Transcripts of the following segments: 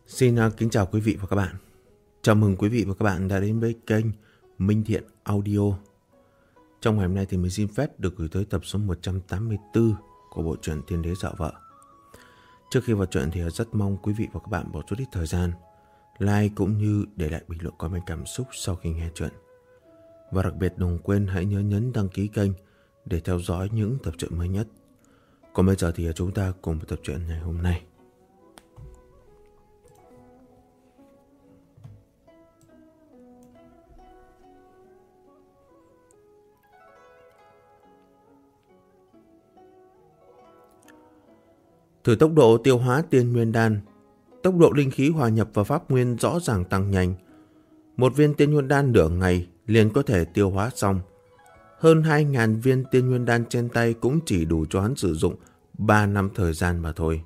Xin kính chào quý vị và các bạn. Chào mừng quý vị và các bạn đã đến với kênh Minh Thiện Audio. Trong ngày hôm nay thì mình xin phép được gửi tới tập số 184 của bộ truyện Tiên Đế Dạo Vợ. Trước khi vào truyện thì rất mong quý vị và các bạn bỏ chút ít thời gian like cũng như để lại bình luận comment cảm xúc sau khi nghe truyện. Và đặc biệt đừng quên hãy nhớ nhấn đăng ký kênh để theo dõi những tập truyện mới nhất. Còn bây giờ thì chúng ta cùng vào tập truyện ngày hôm nay. Thử tốc độ tiêu hóa tiên nguyên đan, tốc độ linh khí hòa nhập vào pháp nguyên rõ ràng tăng nhanh. Một viên tiên nguyên đan nửa ngày liền có thể tiêu hóa xong. Hơn 2.000 viên tiên nguyên đan trên tay cũng chỉ đủ cho hắn sử dụng 3 năm thời gian mà thôi.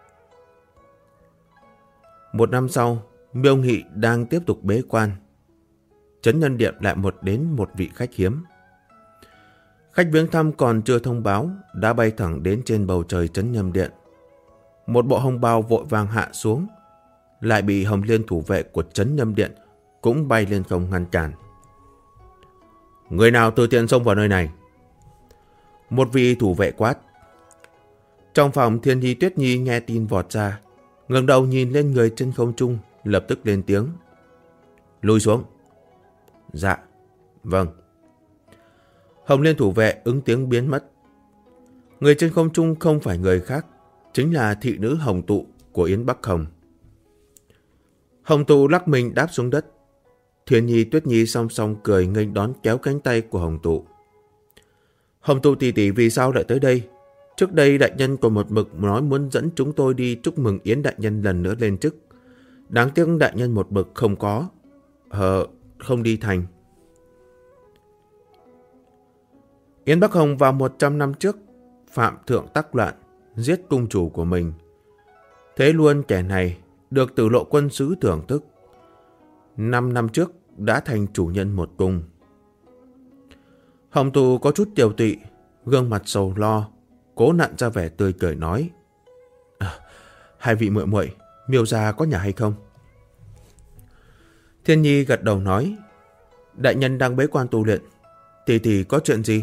Một năm sau, Miêu Nghị đang tiếp tục bế quan. Trấn Nhân Điện lại đến một vị khách hiếm. Khách viếng thăm còn chưa thông báo đã bay thẳng đến trên bầu trời Trấn Nhân Điện. Một bộ hồng bào vội vàng hạ xuống, lại bị Hồng Liên thủ vệ của Trấn Nhâm Điện cũng bay lên không ngăn cản. Người nào tự tiện xông vào nơi này? Một vị thủ vệ quát. Trong phòng, Thiên Nhi Tuyết Nhi nghe tin vọt ra, ngẩng đầu nhìn lên người trên không trung, lập tức lên tiếng. Lùi xuống. Dạ, vâng. Hồng Liên thủ vệ ứng tiếng biến mất. Người trên không trung không phải người khác, chính là thị nữ Hồng Tụ của Yến Bắc Hồng. Hồng Tụ lắc mình đáp xuống đất. Thiên Nhi Tuyết Nhi song song cười nghênh đón kéo cánh tay của Hồng Tụ. Hồng Tụ tỷ tỷ vì sao lại tới đây? Trước đây đại nhân còn một mực nói muốn dẫn chúng tôi đi chúc mừng Yến đại nhân lần nữa lên chức. Đáng tiếc đại nhân một mực không có. Không đi thành. Yến Bắc Hồng vào 100 năm trước phạm thượng tắc loạn, giết cung chủ của mình. Thế luôn kẻ này được Tử Lộ quân sứ thưởng thức. 5 năm trước đã thành chủ nhân một cung. Hồng Tụ có chút tiều tụy, gương mặt sầu lo, cố nặn ra vẻ tươi cười nói. Hai vị muội muội, Miêu gia có nhà hay không? Thiên Nhi gật đầu nói. Đại nhân đang bế quan tu luyện. Tỷ tỷ có chuyện gì?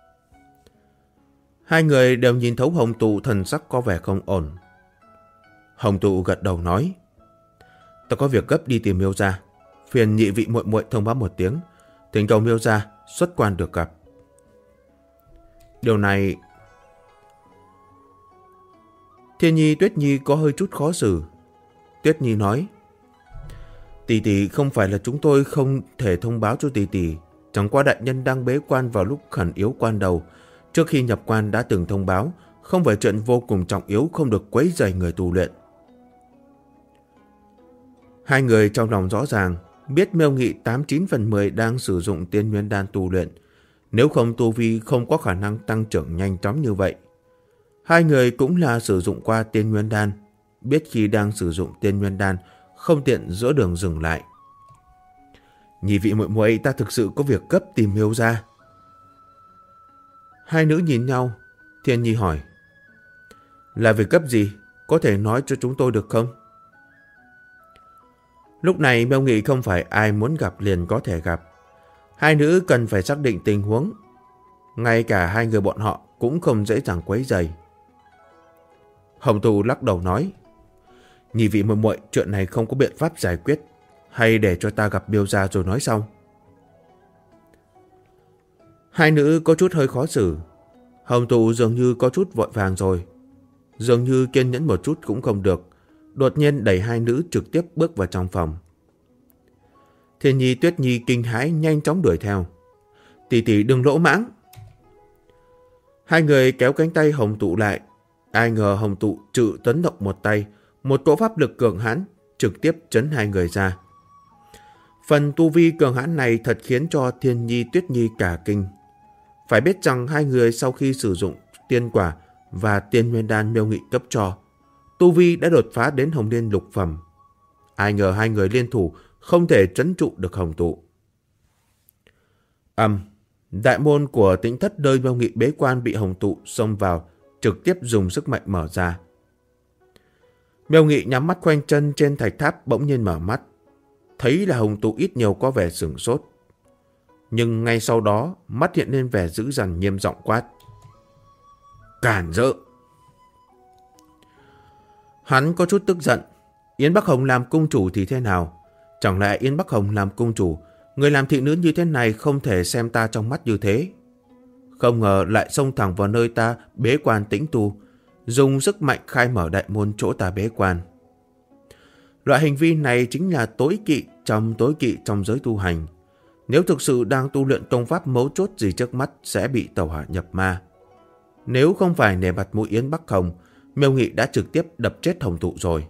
Hai người đều nhìn thấu Hồng Tụ thần sắc có vẻ không ổn. Hồng Tụ gật đầu nói. Ta có việc gấp đi tìm Miêu gia, phiền nhị vị muội muội thông báo một tiếng, thỉnh cầu Miêu gia xuất quan được gặp. Điều này... Thiên Nhi Tuyết Nhi có hơi chút khó xử. Tuyết Nhi nói. Tỷ tỷ, không phải là chúng tôi không thể thông báo cho tỷ tỷ, chẳng qua đại nhân đang bế quan vào lúc khẩn yếu quan đầu. Trước khi nhập quan đã từng thông báo, không phải chuyện vô cùng trọng yếu, không được quấy rầy người tu luyện. Hai người trong lòng rõ ràng, biết Miêu Nghị 89 phần 10 đang sử dụng tiên nguyên đan tu luyện. Nếu không tu vi không có khả năng tăng trưởng nhanh chóng như vậy. Hai người cũng là sử dụng qua tiên nguyên đan, biết khi đang sử dụng tiên nguyên đan, không tiện giữa đường dừng lại. Nhị vị muội muội, ta thực sự có việc gấp tìm Miêu gia. Hai nữ nhìn nhau, Thiên Nhi hỏi. Là việc cấp gì? Có thể nói cho chúng tôi được không? Lúc này Miêu Nghị không phải ai muốn gặp liền có thể gặp. Hai nữ cần phải xác định tình huống. Ngay cả hai người bọn họ cũng không dễ dàng quấy rầy. Hồng Tụ lắc đầu nói. Nhị vị muội muội, chuyện này không có biện pháp giải quyết. Hay để cho ta gặp Miêu gia rồi nói sau. Hai nữ có chút hơi khó xử. Hồng Tụ dường như có chút vội vàng rồi. Dường như kiên nhẫn một chút cũng không được. Đột nhiên đẩy hai nữ trực tiếp bước vào trong phòng. Thiên Nhi Tuyết Nhi kinh hãi nhanh chóng đuổi theo. Tỷ tỷ đừng lỗ mãng. Hai người kéo cánh tay Hồng Tụ lại. Ai ngờ Hồng Tụ trự tấn động một tay. Một cỗ pháp lực cường hãn trực tiếp chấn hai người ra. Phần tu vi cường hãn này thật khiến cho Thiên Nhi Tuyết Nhi cả kinh. Phải biết rằng hai người sau khi sử dụng tiên quả và tiên nguyên đan Miêu Nghị cấp cho, tu vi đã đột phá đến Hồng Liên lục phẩm. Ai ngờ hai người liên thủ không thể trấn trụ được Hồng Tụ. Đại môn của Tĩnh Thất nơi Miêu Nghị bế quan bị Hồng Tụ xông vào, trực tiếp dùng sức mạnh mở ra. Miêu Nghị nhắm mắt khoanh chân trên thạch tháp bỗng nhiên mở mắt. Thấy là Hồng Tụ ít nhiều có vẻ sửng sốt. Nhưng ngay sau đó mắt hiện lên vẻ dữ dằn nghiêm giọng quát. Cản rỡ! Hắn có chút tức giận. Yến Bắc Hồng làm cung chủ thì thế nào? Chẳng lẽ Yến Bắc Hồng làm cung chủ, người làm thị nữ như thế này không thể xem ta trong mắt như thế? Không ngờ lại xông thẳng vào nơi ta bế quan tĩnh tu, dùng sức mạnh khai mở đại môn chỗ ta bế quan. Loại hành vi này chính là tối kỵ trong giới tu hành. Nếu thực sự đang tu luyện công pháp mấu chốt gì trước mắt sẽ bị tẩu hỏa nhập ma. Nếu không phải nể mặt mũi Yến Bắc Hồng, Miêu Nghị đã trực tiếp đập chết Hồng Tụ rồi.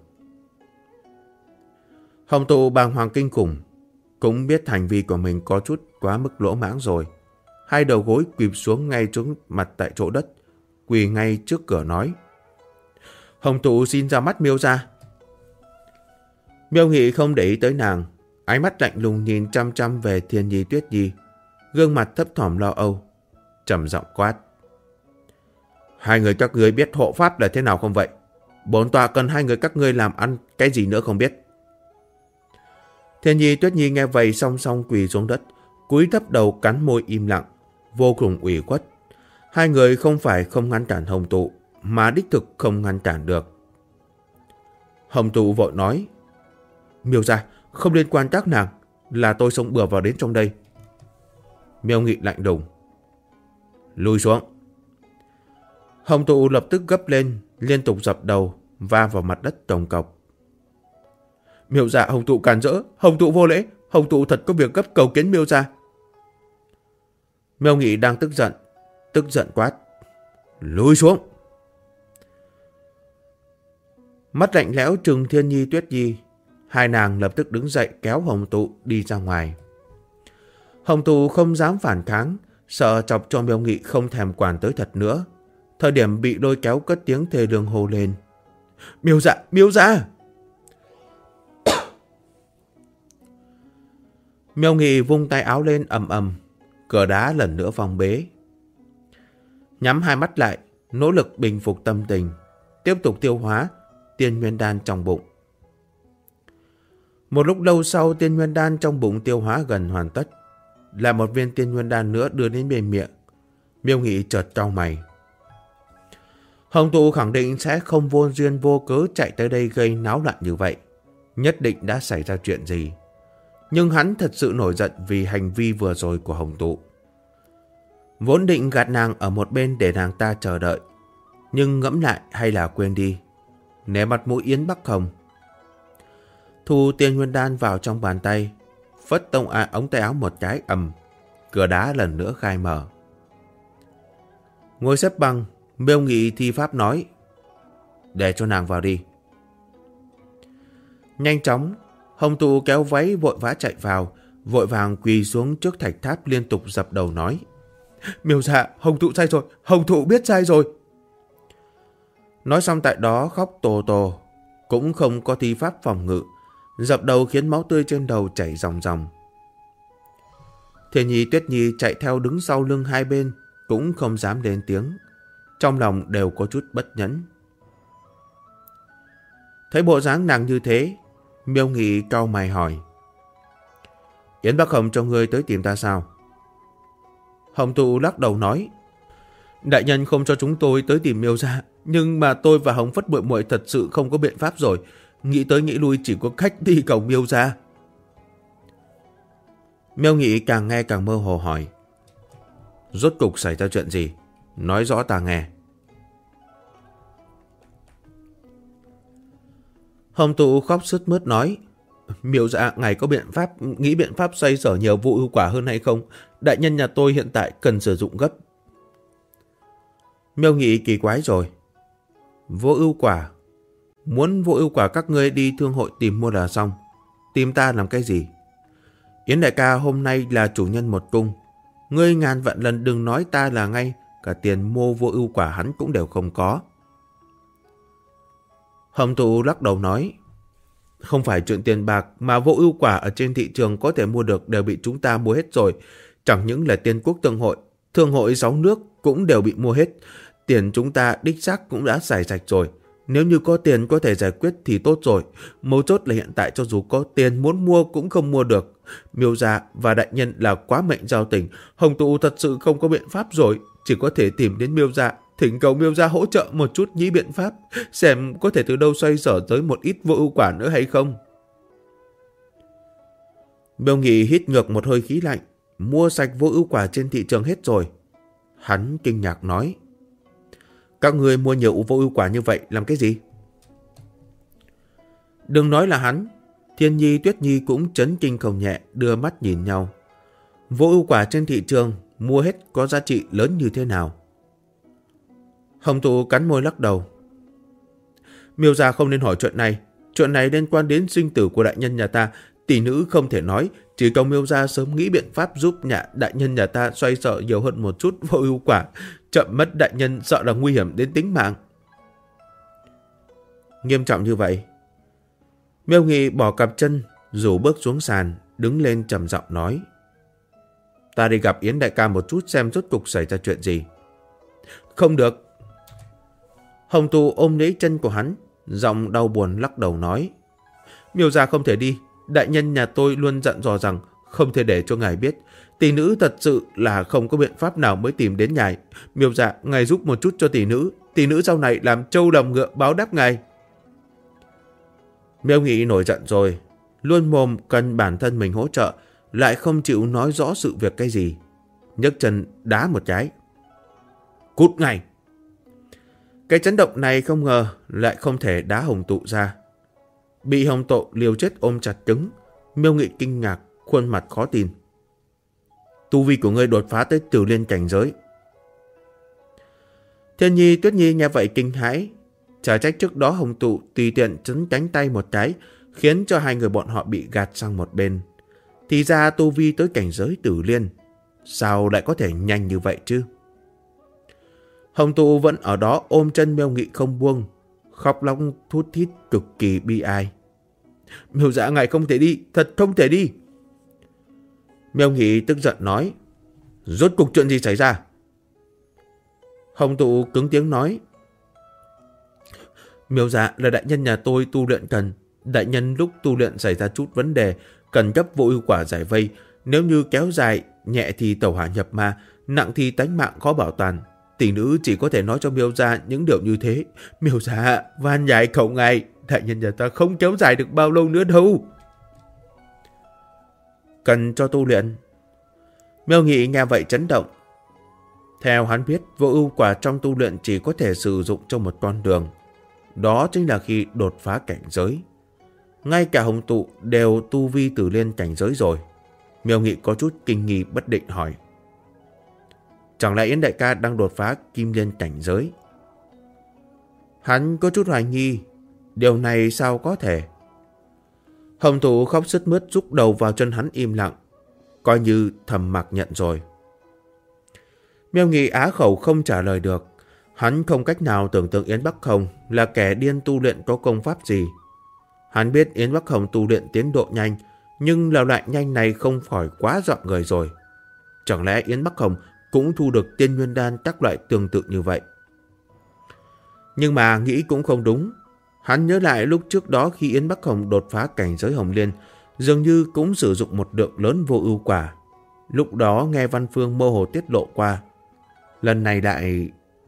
Hồng Tụ bàng hoàng kinh khủng, cũng biết hành vi của mình có chút quá mức lỗ mãng rồi. Hai đầu gối quỳ xuống ngay xuống mặt tại chỗ đất, quỳ ngay trước cửa nói. Hồng Tụ xin ra mắt Miêu gia. Miêu Nghị không để ý tới nàng, ánh mắt lạnh lùng nhìn chăm chăm về Thiên Nhi Tuyết Nhi, gương mặt thấp thỏm lo âu, trầm giọng quát. Hai người các ngươi biết hộ pháp là thế nào không vậy? Bổn tọa cần hai người các ngươi làm ăn cái gì nữa không biết? Thiên Nhi Tuyết Nhi nghe vậy song song quỳ xuống đất, cúi thấp đầu cắn môi im lặng, vô cùng ủy khuất. Hai người không phải không ngăn cản Hồng Tụ, mà đích thực không ngăn cản được. Hồng Tụ vội nói. Miêu gia, không liên quan các nàng, là tôi xông bừa vào đến trong đây. Miêu Nghị lạnh lùng. Lùi xuống. Hồng Tụ lập tức gấp lên, liên tục dập đầu, va vào mặt đất cồng cọc. Miêu gia, Hồng Tụ cản rỡ, Hồng Tụ vô lễ, Hồng Tụ thật có việc gấp cầu kiến Miêu gia. Miêu Nghị đang tức giận quát. Lùi xuống. Mắt lạnh lẽo trừng Thiên Nhi Tuyết Nhi. Hai nàng lập tức đứng dậy kéo Hồng Tụ đi ra ngoài. Hồng Tụ không dám phản kháng, sợ chọc cho Miêu Nghị không thèm quản tới thật nữa. Thời điểm bị lôi kéo cất tiếng thề lương hô lên. Miêu dạ, Miêu dạ! Miêu Nghị vung tay áo lên ầm ầm, cửa đá lần nữa phong bế. Nhắm hai mắt lại, nỗ lực bình phục tâm tình, tiếp tục tiêu hóa tiên nguyên đan trong bụng. Một lúc lâu sau, tiên nguyên đan trong bụng tiêu hóa gần hoàn tất. Lại một viên tiên nguyên đan nữa đưa đến bên miệng. Miêu Nghị chợt cau mày. Hồng Tụ khẳng định sẽ không vô duyên vô cớ chạy tới đây gây náo loạn như vậy. Nhất định đã xảy ra chuyện gì. Nhưng hắn thật sự nổi giận vì hành vi vừa rồi của Hồng Tụ. Vốn định gạt nàng ở một bên để nàng ta chờ đợi. Nhưng ngẫm lại hay là quên đi. Nể mặt mũi Yến Bắc Hồng. Thu tiên nguyên đan vào trong bàn tay, phất ống tay áo một cái ầm, cửa đá lần nữa khai mở. Ngồi xếp bằng, Miêu Nghị thi pháp nói. Để cho nàng vào đi. Nhanh chóng, Hồng Tụ kéo váy vội vã chạy vào, vội vàng quỳ xuống trước thạch tháp liên tục dập đầu nói. Miêu dạ, Hồng Tụ sai rồi, Hồng Tụ biết sai rồi. Nói xong tại đó khóc tồ tồ, cũng không có thi pháp phòng ngự, dập đầu khiến máu tươi trên đầu chảy ròng ròng. Thiên Nhi Tuyết Nhi chạy theo đứng sau lưng hai bên, cũng không dám lên tiếng, trong lòng đều có chút bất nhẫn. Thấy bộ dáng nàng như thế, Miêu Nghị cau mày hỏi. Yến Bắc Hồng cho ngươi tới tìm ta sao? Hồng Tụ lắc đầu nói. Đại nhân không cho chúng tôi tới tìm Miêu gia, nhưng mà tôi và Hồng Phất muội muội thật sự không có biện pháp rồi. Nghĩ tới nghĩ lui chỉ có cách đi cầu Miêu gia. Miêu Nghị càng nghe càng mơ hồ hỏi. Rốt cục xảy ra chuyện gì? Nói rõ ta nghe. Hồng Tụ khóc sướt mướt nói. Miêu dạ, ngài có nghĩ biện pháp xoay sở nhiều vụ ưu quả hơn hay không? Đại nhân nhà tôi hiện tại cần sử dụng gấp. Miêu Nghị kỳ quái rồi. Vô ưu quả? Muốn vô ưu quả các ngươi đi thương hội tìm mua là xong. Tìm ta làm cái gì? Yến đại ca hôm nay là chủ nhân một cung. Ngươi ngàn vạn lần đừng nói ta là ngay cả tiền mua vô ưu quả hắn cũng đều không có. Hồng Tụ lắc đầu nói. Không phải chuyện tiền bạc mà vô ưu quả ở trên thị trường có thể mua được đều bị chúng ta mua hết rồi. Chẳng những là Tiên Quốc thương hội 6 nước cũng đều bị mua hết. Tiền chúng ta đích xác cũng đã xài sạch rồi. Nếu như có tiền có thể giải quyết thì tốt rồi. Mấu chốt là hiện tại cho dù có tiền muốn mua cũng không mua được. Miêu gia và đại nhân là quá mệnh giao tình. Hồng tụ thật sự không có biện pháp rồi. Chỉ có thể tìm đến Miêu gia, thỉnh cầu Miêu gia hỗ trợ một chút nhĩ biện pháp. Xem có thể từ đâu xoay sở tới một ít vô ưu quả nữa hay không. Miêu Nghị hít ngược một hơi khí lạnh. Mua sạch vô ưu quả trên thị trường hết rồi. Hắn kinh ngạc nói. Các người mua nhiều vô ưu quả như vậy làm cái gì? Đừng nói là hắn. Thiên Nhi, Tuyết Nhi cũng chấn kinh không nhẹ, đưa mắt nhìn nhau. Vô ưu quả trên thị trường mua hết có giá trị lớn như thế nào? Hồng tụ cắn môi lắc đầu. Miêu gia không nên hỏi chuyện này. Chuyện này liên quan đến sinh tử của đại nhân nhà ta. Tỷ nữ không thể nói. Chỉ cầu Miêu gia sớm nghĩ biện pháp giúp đại nhân nhà ta xoay sở nhiều hơn một chút vô ưu quả. Chậm mất đại nhân sợ là nguy hiểm đến tính mạng. Nghiêm trọng như vậy? Miêu Nghị bỏ cặp chân, rủ bước xuống sàn, đứng lên trầm giọng nói. Ta đi gặp Yến đại ca một chút xem rốt cục xảy ra chuyện gì. Không được. Hồng tụ ôm lấy chân của hắn, giọng đau buồn lắc đầu nói. Miêu gia không thể đi. Đại nhân nhà tôi luôn dặn dò rằng không thể để cho ngài biết. Tỷ nữ thật sự là không có biện pháp nào mới tìm đến ngài. Miêu gia, ngài giúp một chút cho tỷ nữ. Tỷ nữ sau này làm trâu làm ngựa báo đáp ngài. Miêu Nghị nổi giận rồi. Luôn mồm cần bản thân mình hỗ trợ, lại không chịu nói rõ sự việc cái gì. Nhấc chân đá một cái. Cút ngay! Cái chấn động này không ngờ lại không thể đá Hồng tụ ra. Bị Hồng tụ liều chết ôm chặt cứng. Miêu Nghị kinh ngạc, khuôn mặt khó tin. Tu vi của ngươi đột phá tới Tử Liên cảnh giới. Thiên Nhi, Tuyết Nhi nghe vậy kinh hãi. Chả trách trước đó Hồng tụ tùy tiện chấn cánh tay một cái, khiến cho hai người bọn họ bị gạt sang một bên. Thì ra tu vi tới cảnh giới Tử Liên. Sao lại có thể nhanh như vậy chứ? Hồng tụ vẫn ở đó ôm chân Miêu Nghị không buông, khóc lóc thút thít cực kỳ bi ai. Miêu gia, ngài không thể đi, thật không thể đi. Miêu Nghị tức giận nói. Rốt cục chuyện gì xảy ra? Hồng tụ cứng tiếng nói. Miêu gia, là đại nhân nhà tôi tu luyện cần. Đại nhân lúc tu luyện xảy ra chút vấn đề, cần cấp vô ưu quả giải vây. Nếu như kéo dài, nhẹ thì tẩu hỏa nhập ma, nặng thì tánh mạng khó bảo toàn. Tỷ nữ chỉ có thể nói cho Miêu gia những điều như thế. Miêu gia, van nhái cầu ngài, đại nhân nhà ta không kéo dài được bao lâu nữa đâu. Cần cho tu luyện. Miêu Nghị nghe vậy chấn động. Theo hắn biết, vô ưu quả trong tu luyện chỉ có thể sử dụng trong một con đường. Đó chính là khi đột phá cảnh giới. Ngay cả Hồng tụ đều tu vi Tử Liên cảnh giới rồi. Miêu Nghị có chút kinh nghi bất định hỏi. Chẳng lẽ Yến đại ca đang đột phá Kim Liên cảnh giới? Hắn có chút hoài nghi. Điều này sao có thể? Hồng tụ khóc sướt mướt rúc đầu vào chân hắn im lặng, coi như thầm mặc nhận rồi. Miêu Nghị á khẩu không trả lời được. Hắn không cách nào tưởng tượng Yến Bắc Hồng là kẻ điên tu luyện có công pháp gì. Hắn biết Yến Bắc Hồng tu luyện tiến độ nhanh, nhưng là loại nhanh này không khỏi quá dọa người rồi. Chẳng lẽ Yến Bắc Hồng cũng thu được tiên nguyên đan các loại tương tự như vậy? Nhưng mà nghĩ cũng không đúng. Hắn nhớ lại lúc trước đó khi Yến Bắc Hồng đột phá cảnh giới Hồng Liên, dường như cũng sử dụng một lượng lớn vô ưu quả. Lúc đó nghe Văn Phương mơ hồ tiết lộ qua. Lần này lại...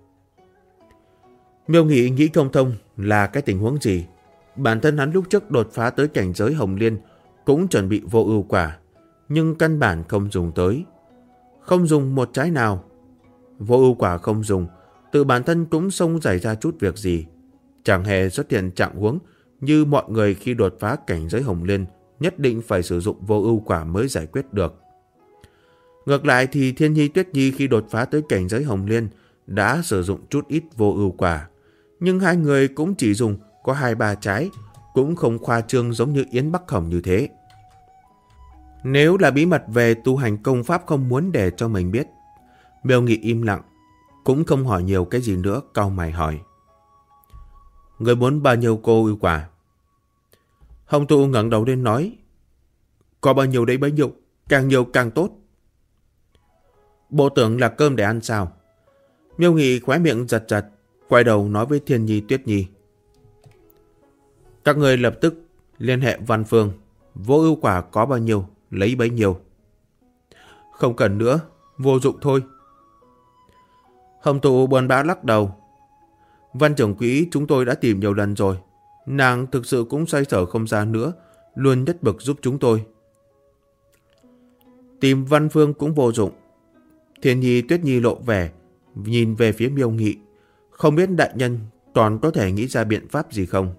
Miêu Nghị nghĩ không thông là cái tình huống gì. Bản thân hắn lúc trước đột phá tới cảnh giới Hồng Liên cũng chuẩn bị vô ưu quả, nhưng căn bản không dùng tới. Không dùng một trái nào. Vô ưu quả không dùng, tự bản thân cũng không xảy ra chút việc gì. Chẳng hề xuất hiện trạng huống như mọi người khi đột phá cảnh giới Hồng Liên nhất định phải sử dụng vô ưu quả mới giải quyết được. Ngược lại thì Thiên Nhi, Tuyết Nhi khi đột phá tới cảnh giới Hồng Liên đã sử dụng chút ít vô ưu quả, nhưng hai người cũng chỉ dùng có 2-3 trái, cũng không khoa trương giống như Yến Bắc Hồng như thế. Nếu là bí mật về tu hành công pháp không muốn để cho mình biết. Miêu Nghị im lặng, cũng không hỏi nhiều cái gì nữa, cau mày hỏi. Người muốn bao nhiêu cô ưu quả? Hồng tụ ngẩng đầu lên nói. Có bao nhiêu đấy bấy nhiêu, càng nhiều càng tốt. Bộ tưởng là cơm để ăn sao? Miêu Nghị khóe miệng giật giật, quay đầu nói với Thiên Nhi, Tuyết Nhi. Các người lập tức liên hệ Văn Phương. Vô ưu quả có bao nhiêu, lấy bấy nhiêu. Không cần nữa, vô dụng thôi. Hồng Tụ buồn bã lắc đầu. Văn trưởng quỹ chúng tôi đã tìm nhiều lần rồi. Nàng thực sự cũng xoay sở không ra nữa, luôn nhất bực giúp chúng tôi. Tìm Văn Phương cũng vô dụng. Thiên Nhi Tuyết Nhi lộ vẻ, nhìn về phía Miêu Nghị. Không biết đại nhân còn có thể nghĩ ra biện pháp gì không?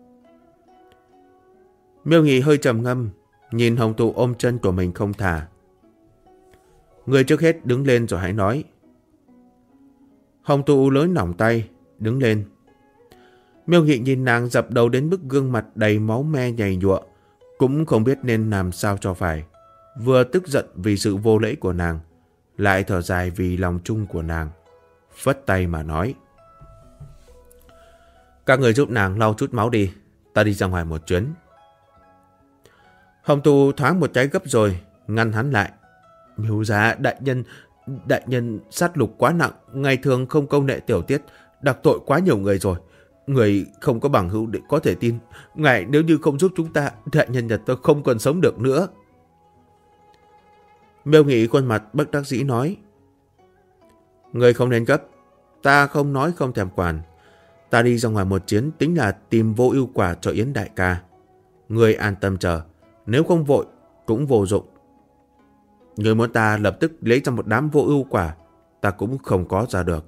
Miêu Nghị hơi trầm ngâm, nhìn Hồng Tụ ôm chân của mình không thả. Người trước hết đứng lên rồi hãy nói. Hồng Tụ lối nỏng tay, đứng lên. Miêu Nghị nhìn nàng dập đầu đến mức gương mặt đầy máu me nhầy nhụa, cũng không biết nên làm sao cho phải. Vừa tức giận vì sự vô lễ của nàng, lại thở dài vì lòng chung của nàng. Phất tay mà nói. Các người giúp nàng lau chút máu đi, ta đi ra ngoài một chuyến. Hồng Tụ thoáng một cái gấp rồi, ngăn hắn lại. Miêu gia đại nhân sát lục quá nặng, ngày thường không công nệ tiểu tiết, đặc tội quá nhiều người rồi. Người không có bằng hữu để có thể tin. Ngài nếu như không giúp chúng ta, đại nhân Nhật tôi không còn sống được nữa. Miêu Nghị khuôn mặt bất đắc dĩ nói. Người không nên gấp, ta không nói không thèm quản. Ta đi ra ngoài một chuyến tính là tìm vô ưu quả cho Yến đại ca. Người an tâm chờ, nếu không vội cũng vô dụng. Người muốn ta lập tức lấy ra một đám vô ưu quả, ta cũng không có ra được.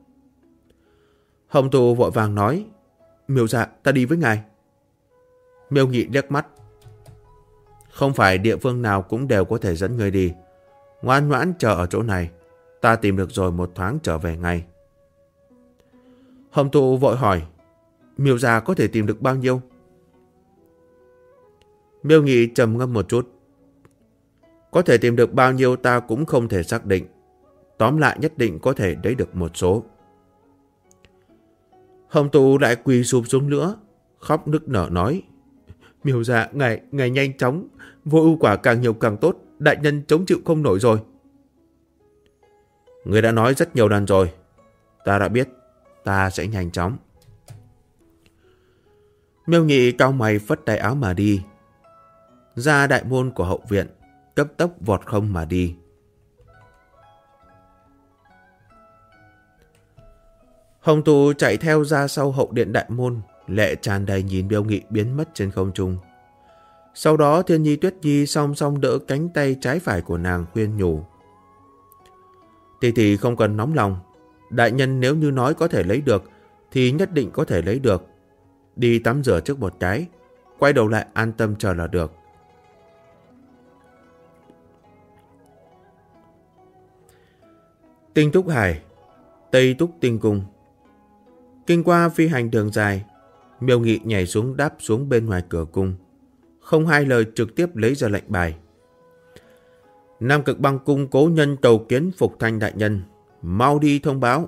Hồng Tụ vội vàng nói. Miêu dạ, ta đi với ngài. Miêu Nghị liếc mắt. Không phải địa phương nào cũng đều có thể dẫn người đi. Ngoan ngoãn chờ ở chỗ này, ta tìm được rồi một thoáng trở về ngay. Hồng Tụ vội hỏi. Miêu dạ có thể tìm được bao nhiêu? Miêu Nghị trầm ngâm một chút. Có thể tìm được bao nhiêu ta cũng không thể xác định. Tóm lại nhất định có thể lấy được một số. Hồng Tụ lại quỳ sụp xuống nữa, khóc nức nở nói. Miêu dạ, ngài nhanh chóng, vô ưu quả càng nhiều càng tốt, đại nhân chống chịu không nổi rồi. Người đã nói rất nhiều lần rồi, ta đã biết, ta sẽ nhanh chóng. Miêu Nghị cau mày phất tay áo mà đi. Ra đại môn của hậu viện, cấp tốc vọt không mà đi. Hồng Tụ chạy theo ra sau hậu điện đại môn, lệ tràn đầy nhìn Miêu Nghị biến mất trên không trung. Sau đó Thiên Nhi Tuyết Nhi song song đỡ cánh tay trái phải của nàng khuyên nhủ. Tỷ không cần nóng lòng, đại nhân nếu như nói có thể lấy được thì nhất định có thể lấy được. Đi tắm rửa trước một cái, quay đầu lại an tâm chờ là được. Tinh Túc Hải, Tây Túc Tinh Cung. Kinh qua phi hành đường dài, Miêu Nghị nhảy xuống đáp xuống bên ngoài cửa cung, không hai lời trực tiếp lấy ra lệnh bài. Nam Cực Băng Cung cố nhân tcầu kiến Phục Thanh đại nhân, mau đi thông báo.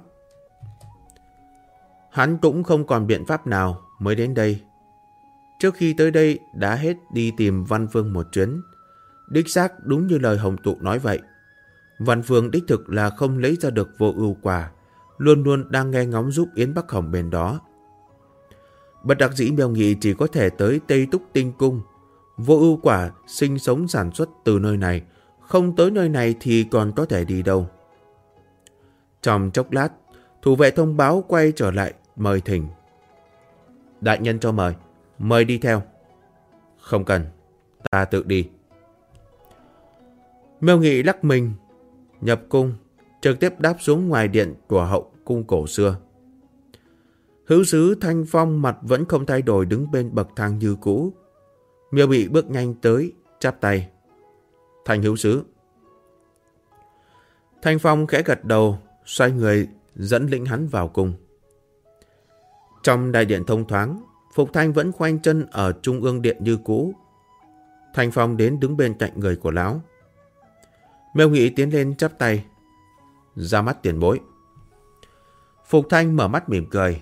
Hắn cũng không còn biện pháp nào mới đến đây. Trước khi tới đây đã hết đi tìm Văn Phương một chuyến. Đích xác đúng như lời Hồng Tụ nói vậy. Văn Phương đích thực là không lấy ra được vô ưu quả, luôn luôn đang nghe ngóng giúp Yến Bắc Hồng bên đó. Bất đắc dĩ Miêu Nghị chỉ có thể tới Tây Túc Tinh Cung. Vô ưu quả sinh sống sản xuất từ nơi này, không tới nơi này thì còn có thể đi đâu. Trong chốc lát, thủ vệ thông báo quay trở lại mời thỉnh. Đại nhân cho mời, mời đi theo. Không cần, ta tự đi. Miêu Nghị lắc mình, nhập cung, trực tiếp đáp xuống ngoài điện của hậu cung cổ xưa. Hữu sứ Thanh Phong mặt vẫn không thay đổi đứng bên bậc thang như cũ. Miêu Bị bước nhanh tới, chắp tay. Thanh hữu sứ. Thanh Phong khẽ gật đầu, xoay người dẫn lĩnh hắn vào cung. Trong đại điện thông thoáng, Phục Thanh vẫn khoanh chân ở trung ương điện như cũ. Thanh Phong đến đứng bên cạnh người của lão. Miêu Nghị tiến lên chắp tay. Ra mắt tiền bối. Phục Thanh mở mắt mỉm cười.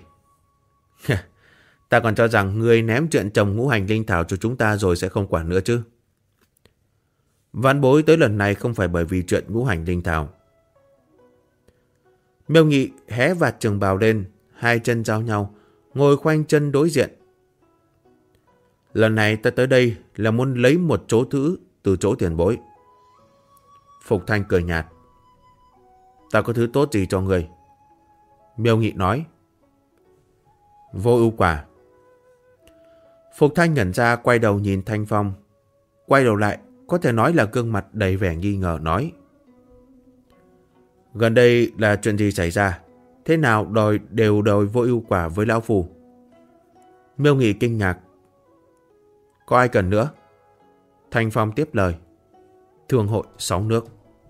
Ta còn cho rằng ngươi ném chuyện trồng ngũ hành linh thảo cho chúng ta rồi sẽ không quản nữa chứ. Vãn bối tới lần này không phải bởi vì chuyện ngũ hành linh thảo. Miêu Nghị hé vạt trường bào lên, hai chân giao nhau, ngồi khoanh chân đối diện. Lần này ta tới đây là muốn lấy một chỗ thứ từ chỗ tiền bối. Phục Thanh cười nhạt. Ta có thứ tốt gì cho người? Miêu Nghị nói. Vô ưu quả. Phục Thanh ngẩn ra, quay đầu nhìn Thanh Phong. Quay đầu lại, có thể nói là gương mặt đầy vẻ nghi ngờ, nói. Gần đây là chuyện gì xảy ra? Thế nào đều đòi vô ưu quả với lão phu? Miêu Nghị kinh ngạc. Có ai cần nữa? Thanh Phong tiếp lời. Thương hội 6 nước.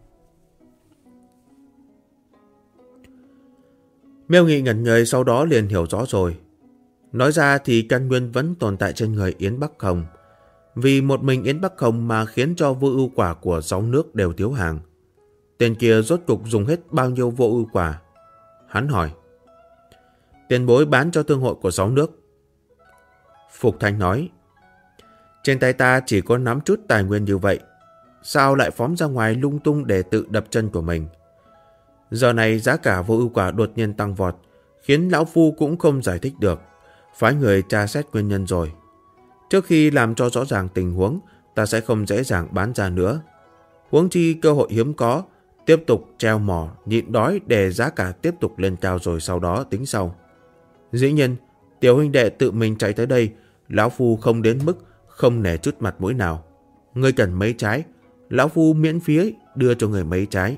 Miêu Nghị ngẩn người, sau đó liền hiểu rõ rồi. Nói ra thì căn nguyên vẫn tồn tại trên người Yến Bắc Hồng. Vì một mình Yến Bắc Hồng mà khiến cho vô ưu quả của 6 nước đều thiếu hàng. Tên kia rốt cục dùng hết bao nhiêu vô ưu quả? Hắn hỏi. Tiền bối bán cho thương hội của 6 nước. Phục Thanh nói. Trên tay ta chỉ có nắm chút tài nguyên như vậy. Sao lại phóng ra ngoài lung tung để tự đập chân của mình? Giờ này giá cả vô ưu quả đột nhiên tăng vọt, khiến lão phu cũng không giải thích được. Phái người tra xét nguyên nhân rồi. Trước khi làm cho rõ ràng tình huống, ta sẽ không dễ dàng bán ra nữa. Huống chi cơ hội hiếm có, tiếp tục treo mỏ, nhịn đói để giá cả tiếp tục lên cao rồi sau đó tính sau. Dĩ nhiên, tiểu huynh đệ tự mình chạy tới đây, lão phu không đến mức không nể chút mặt mũi nào. Ngươi cần mấy trái, lão phu miễn phí đưa cho người mấy trái.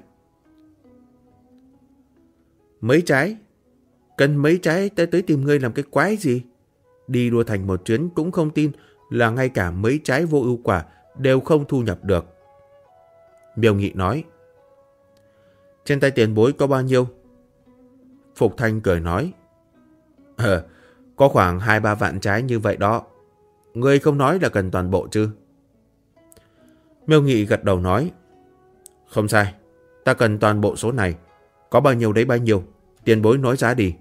Mấy trái? Cần mấy trái tới tìm ngươi làm cái quái gì? Đi đua thành một chuyến cũng không tin là ngay cả mấy trái vô ưu quả đều không thu nhập được. Miêu Nghị nói. Trên tay tiền bối có bao nhiêu? Phục Thanh cười nói. Có khoảng 2-3 vạn trái như vậy đó. Ngươi không nói là cần toàn bộ chứ? Miêu Nghị gật đầu nói. Không sai, ta cần toàn bộ số này. Có bao nhiêu đấy bấy nhiêu, tiền bối nói giá đi.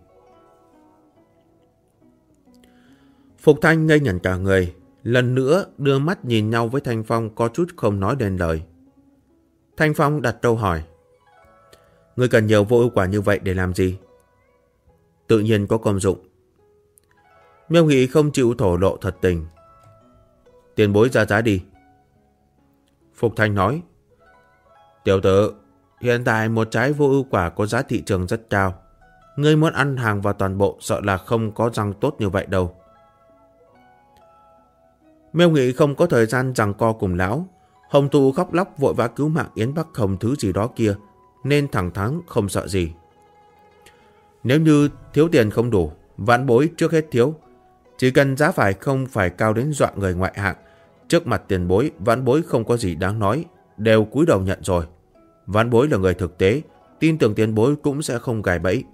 Phục Thanh ngây ngẩn cả người, lần nữa đưa mắt nhìn nhau với Thanh Phong, có chút không nói nên lời. Thanh Phong đặt câu hỏi. Ngươi cần nhiều vô ưu quả như vậy để làm gì? Tự nhiên có công dụng. Miêu Nghị không chịu thổ lộ thật tình. Tiền bối ra giá đi. Phục Thanh nói. Tiểu tử, hiện tại một trái vô ưu quả có giá thị trường rất cao. Ngươi muốn ăn hàng vào toàn bộ sợ là không có răng tốt như vậy đâu. Miêu Nghị không có thời gian giằng co cùng lão. Hồng Tụ khóc lóc vội vã cứu mạng Yến Bắc Hồng thứ gì đó kia, nên thẳng thắn không sợ gì. Nếu như thiếu tiền không đủ, vãn bối trước hết thiếu. Chỉ cần giá không phải cao đến dọa người ngoại hạng, trước mặt tiền bối, vãn bối không có gì đáng nói, đều cúi đầu nhận rồi. Vãn bối là người thực tế, tin tưởng tiền bối cũng sẽ không gài bẫy.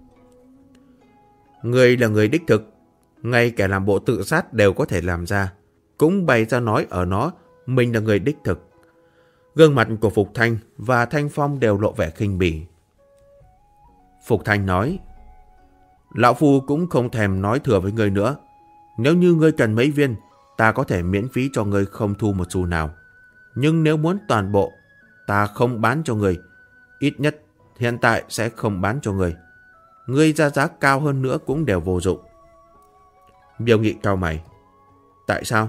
Người là người đích thực, ngay cả làm bộ tự sát đều có thể làm ra, cũng bày ra nói ở nó mình là người đích thực. Gương mặt của Phục Thanh và Thanh Phong đều lộ vẻ khinh bỉ. Phục Thanh nói. Lão phu cũng không thèm nói thừa với ngươi nữa. Nếu như ngươi cần mấy viên, ta có thể miễn phí cho ngươi không thu một xu nào. Nhưng nếu muốn toàn bộ, ta không bán cho ngươi. Ít nhất hiện tại sẽ không bán cho ngươi. Ngươi ra giá cao hơn nữa cũng đều vô dụng. Miêu Nghị cau mày. Tại sao?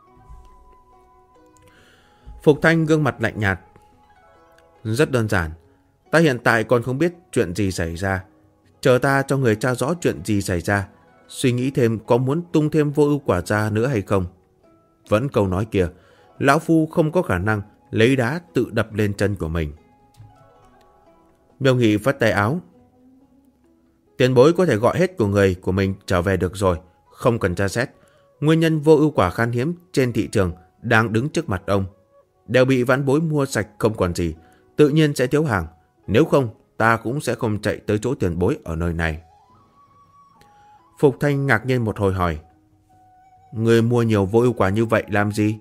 Phục Thanh gương mặt lạnh nhạt. Rất đơn giản. Ta hiện tại còn không biết chuyện gì xảy ra. Chờ ta cho người tra rõ chuyện gì xảy ra, suy nghĩ thêm có muốn tung thêm vô ưu quả ra nữa hay không. Vẫn câu nói kia, lão phu không có khả năng lấy đá tự đập lên chân của mình. Miêu Nghị vắt tay áo. Tiền bối có thể gọi hết của người của mình trở về được rồi, không cần tra xét. Nguyên nhân vô ưu quả khan hiếm trên thị trường đang đứng trước mặt ông, đều bị vãn bối mua sạch không còn gì, tự nhiên sẽ thiếu hàng. Nếu không, ta cũng sẽ không chạy tới chỗ tiền bối ở nơi này. Phục Thanh ngạc nhiên một hồi hỏi. Người mua nhiều vô ưu quả như vậy làm gì?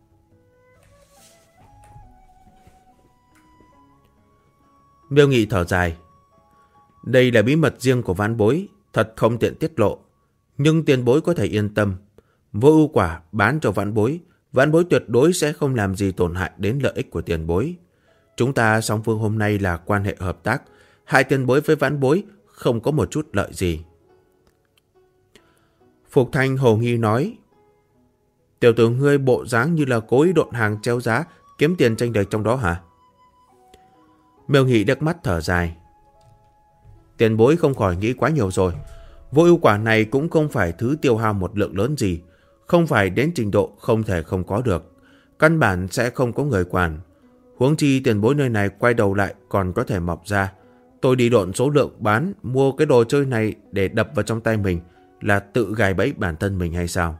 Miêu Nghị thở dài. Đây là bí mật riêng của vãn bối, thật không tiện tiết lộ. Nhưng tiền bối có thể yên tâm. Vô ưu quả bán cho vãn bối tuyệt đối sẽ không làm gì tổn hại đến lợi ích của tiền bối. Chúng ta song phương hôm nay là quan hệ hợp tác, hai tiền bối với vãn bối không có một chút lợi gì. Phục Thanh hồ nghi nói. Tiểu tử ngươi bộ dáng như là cố ý độn hàng treo giá, kiếm tiền tranh lệch trong đó hả? Miêu Nghị đắc mắt thở dài. Tiền bối không khỏi nghĩ quá nhiều rồi. Vô ưu quả này cũng không phải thứ tiêu hao một lượng lớn gì, không phải đến trình độ không thể không có được. Căn bản sẽ không có người quản. Huống chi tiền bối nơi này quay đầu lại còn có thể mọc ra. Tôi đi độn số lượng bán, mua cái đồ chơi này để đập vào trong tay mình là tự gài bẫy bản thân mình hay sao?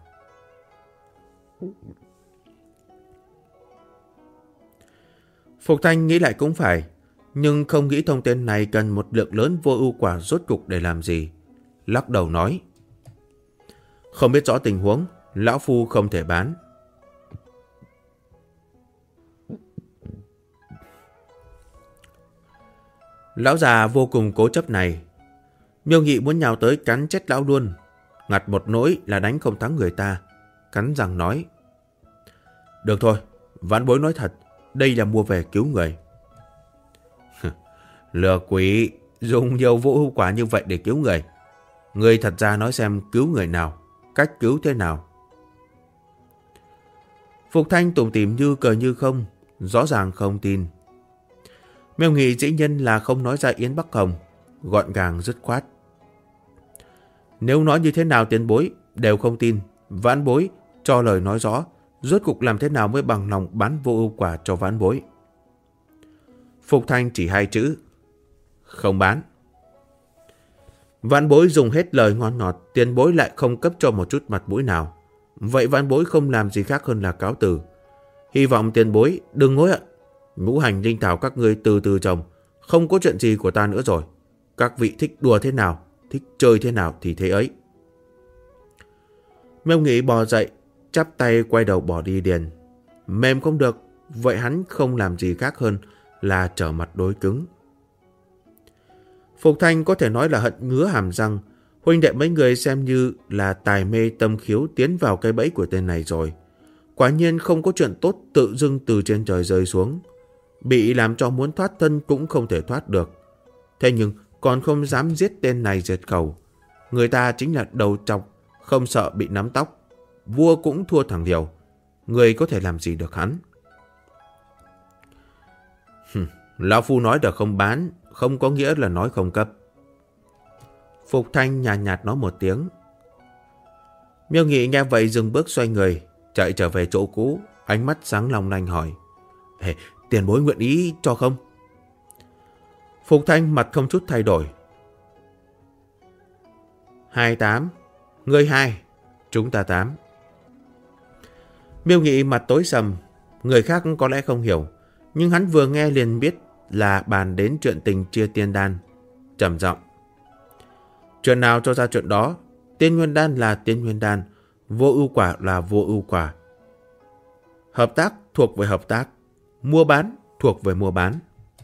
Phục Thanh nghĩ lại cũng phải, nhưng không nghĩ thông tên này cần một lượng lớn vô ưu quả rốt cục để làm gì. Lắc đầu nói. Không biết rõ tình huống, lão phu không thể bán. Lão già vô cùng cố chấp này. Miêu Nghị muốn nhào tới cắn chết lão luôn. Ngặt một nỗi là đánh không thắng người ta. Cắn răng nói. Được thôi, vãn bối nói thật, đây là mua về cứu người. Lừa quỷ, dùng nhiều vô ưu quả như vậy để cứu người. Người thật ra nói xem cứu người nào, cách cứu thế nào. Phục Thanh tủm tỉm như cười như không, rõ ràng không tin. Miêu Nghị dĩ nhiên là không nói ra Yến Bắc Hồng, gọn gàng dứt khoát. Nếu nói như thế nào tiền bối đều không tin, vãn bối cho lời nói rõ, rốt cục làm thế nào mới bằng lòng bán vô ưu quả cho vãn bối. Phục Thanh chỉ hai chữ: không bán. Vãn bối dùng hết lời ngon ngọt, tiền bối lại không cấp cho một chút mặt mũi nào. Vậy vãn bối không làm gì khác hơn là cáo từ. Hy vọng tiền bối đừng hối hận. Ngũ hành linh thảo các ngươi từ từ trồng, không có chuyện gì của ta nữa rồi. Các vị thích đùa thế nào, thích chơi thế nào thì thế ấy. Miêu Nghị bò dậy, chắp tay quay đầu bỏ đi điền. Mềm không được, vậy hắn không làm gì khác hơn là trở mặt đối cứng. Phục Thanh có thể nói là hận ngứa hàm răng. Huynh đệ mấy người xem như là tài mê tâm khiếu tiến vào cái bẫy của tên này rồi. Quả nhiên không có chuyện tốt tự dưng từ trên trời rơi xuống. Bị làm cho muốn thoát thân cũng không thể thoát được. Thế nhưng còn không dám giết tên này diệt khẩu. Người ta chính là đầu trọc, không sợ bị nắm tóc. Vua cũng thua thằng Điều. Người có thể làm gì được hắn? Lão phu nói là không bán, không có nghĩa là nói không cấp. Phục Thanh nhàn nhạt nói một tiếng. Miêu Nghị nghe vậy dừng bước xoay người, chạy trở về chỗ cũ, ánh mắt sáng long lanh hỏi. Tiền bối nguyện ý cho không? Phục Thanh mặt không chút thay đổi. 28, ngươi 2, chúng ta 8. Miêu Nghị mặt tối sầm, người khác có lẽ không hiểu, nhưng hắn vừa nghe liền biết là bàn đến chuyện tình chia tiên đan. Trầm giọng. Chuyện nào cho ra chuyện đó, tiên nguyên đan là tiên nguyên đan, vô ưu quả là vô ưu quả. Hợp tác thuộc về hợp tác, mua bán thuộc về mua bán.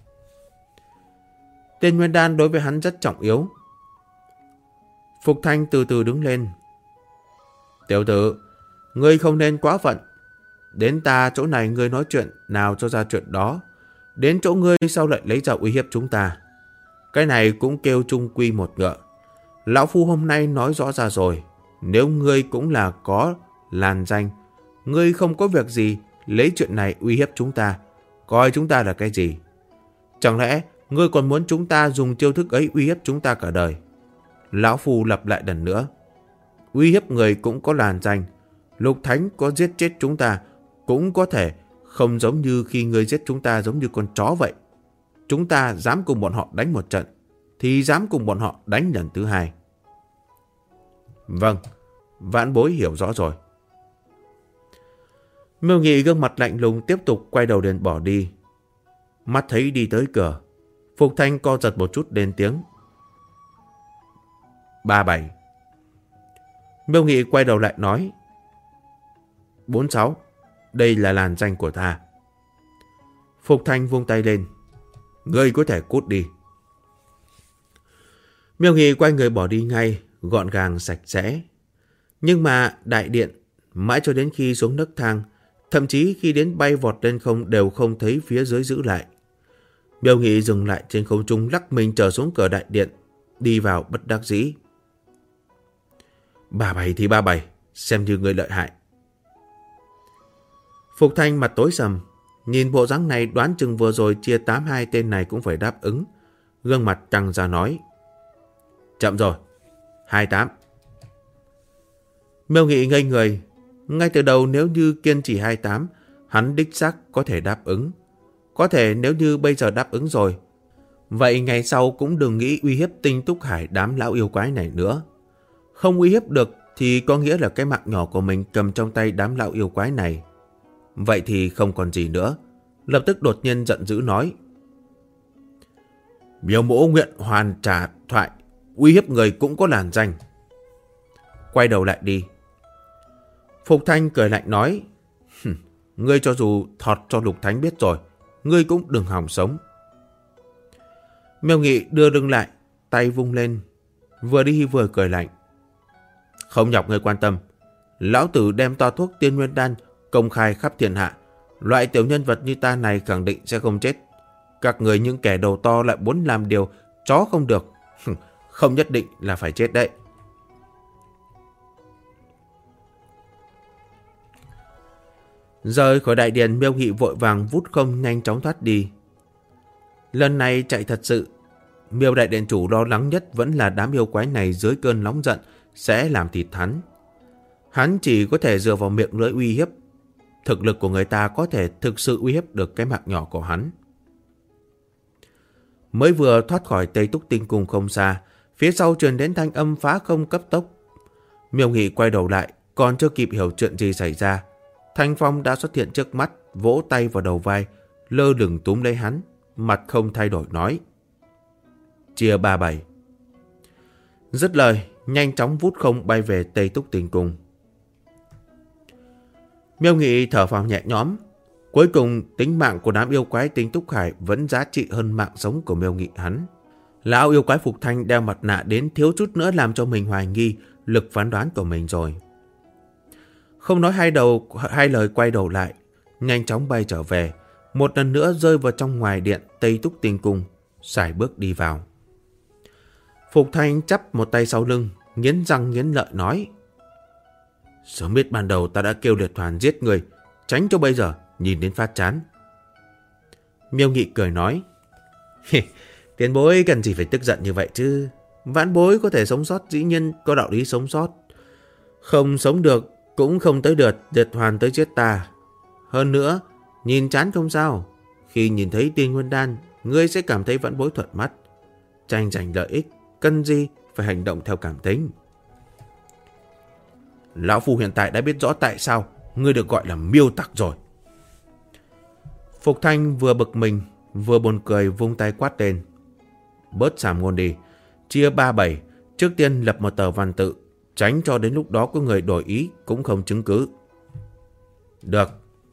Tiên nguyên đan đối với hắn rất trọng yếu. Phục Thanh từ từ đứng lên. Tiểu tử, ngươi không nên quá phận. Đến ta chỗ này ngươi nói chuyện nào cho ra chuyện đó. Đến chỗ ngươi sau lại lấy ra uy hiếp chúng ta. Cái này cũng kêu chung quy một ngựa. Lão phu hôm nay nói rõ ra rồi. Nếu ngươi cũng là có làn danh, ngươi không có việc gì lấy chuyện này uy hiếp chúng ta, coi chúng ta là cái gì? Chẳng lẽ ngươi còn muốn chúng ta dùng chiêu thức ấy uy hiếp chúng ta cả đời? Lão phu lặp lại lần nữa. Uy hiếp người cũng có làn danh. Lục Thánh có giết chết chúng ta cũng có thể không giống như khi ngươi giết chúng ta giống như con chó vậy. Chúng ta dám cùng bọn họ đánh một trận thì dám cùng bọn họ đánh lần thứ hai. Vâng, vãn bối hiểu rõ rồi. Miêu Nghị gương mặt lạnh lùng tiếp tục quay đầu đền bỏ đi. Mắt thấy đi tới cửa, Phục Thanh co giật một chút lên tiếng. 37. Miêu Nghị quay đầu lại nói. 46. Đây là làn danh của ta. Phục Thanh vung tay lên. Ngươi có thể cút đi. Miêu Nghị quay người bỏ đi ngay, gọn gàng sạch sẽ. Nhưng mà đại điện, mãi cho đến khi xuống nấc thang, thậm chí khi đến bay vọt lên không đều không thấy phía dưới giữ lại. Miêu Nghị dừng lại trên không trung, lắc mình trở xuống cửa đại điện, đi vào bất đắc dĩ. 37 thì 37, xem như người lợi hại. Phục Thanh mặt tối sầm, nhìn bộ dáng này đoán chừng vừa rồi chia 8-2 tên này cũng phải đáp ứng. Gương mặt căng ra nói: chậm rồi, 28. Miêu Nghị ngây người. Ngay từ đầu nếu như kiên trì 28, hắn đích xác có thể đáp ứng. Có thể nếu như bây giờ đáp ứng rồi, vậy ngày sau cũng đừng nghĩ uy hiếp Tinh Túc Hải đám lão yêu quái này nữa. Không uy hiếp được thì có nghĩa là cái mạng nhỏ của mình cầm trong tay đám lão yêu quái này. Vậy thì không còn gì nữa. Lập tức đột nhiên giận dữ nói: Miêu Mỗ nguyện hoàn trả thoại, uy hiếp người cũng có làn danh. Quay đầu lại đi. Phục Thanh cười lạnh nói: ngươi cho dù thọt cho Lục Thánh biết rồi, ngươi cũng đừng hòng sống. Miêu Nghị đưa lưng lại, tay vung lên, vừa đi vừa cười lạnh: không nhọc ngươi quan tâm, lão tử đem toa thuốc Tiên Nguyên Đan công khai khắp thiên hạ, loại tiểu nhân vật như ta này khẳng định sẽ không chết. Các người những kẻ đầu to lại muốn làm điều chó không được, không nhất định là phải chết đấy. Rời khỏi đại điện, Miêu Nghị vội vàng vút không nhanh chóng thoát đi. Lần này chạy thật sự. Miêu đại điện chủ lo lắng nhất vẫn là đám yêu quái này dưới cơn nóng giận sẽ làm thịt hắn. Hắn chỉ có thể dựa vào miệng lưỡi uy hiếp. Thực lực của người ta có thể thực sự uy hiếp được cái mạng nhỏ của hắn. Mới vừa thoát khỏi Tây Túc Tinh Cung không xa, phía sau truyền đến thanh âm phá không cấp tốc. Miêu Nghị quay đầu lại, còn chưa kịp hiểu chuyện gì xảy ra, Thanh Phong đã xuất hiện trước mắt, vỗ tay vào đầu vai, lơ lửng túm lấy hắn, mặt không thay đổi nói: chia 37. Dứt lời, nhanh chóng vút không bay về Tây Túc Tinh Cung. Miêu Nghị thở phào nhẹ nhõm. Cuối cùng tính mạng của đám yêu quái Tinh Túc Hải vẫn giá trị hơn mạng sống của Miêu Nghị hắn. Lão yêu quái Phục Thanh đeo mặt nạ đến thiếu chút nữa làm cho mình hoài nghi lực phán đoán của mình rồi. Không nói hai lời quay đầu lại, nhanh chóng bay trở về, một lần nữa rơi vào trong ngoài điện Tây Túc Tinh Cung, sải bước đi vào. Phục Thanh chắp một tay sau lưng, nghiến răng nghiến lợi nói: sớm biết ban đầu ta đã kêu Liệt Hoàn giết người, tránh cho bây giờ nhìn đến phát chán. Miêu Nghị cười nói: tiền bối cần gì phải tức giận như vậy chứ. Vãn bối có thể sống sót dĩ nhiên có đạo lý sống sót. Không sống được cũng không tới được Liệt Hoàn tới giết ta. Hơn nữa, nhìn chán không sao. Khi nhìn thấy Tiên Nguyên Đan, ngươi sẽ cảm thấy vãn bối thuận mắt. Tranh giành lợi ích, cần gì phải hành động theo cảm tính. Lão Phu hiện tại đã biết rõ tại sao ngươi được gọi là miêu tặc rồi. Phục Thanh vừa bực mình, vừa buồn cười vung tay quát tên: bớt xàm ngôn đi, chia 37, trước tiên lập một tờ văn tự, tránh cho đến lúc đó có người đổi ý cũng không chứng cứ. Được.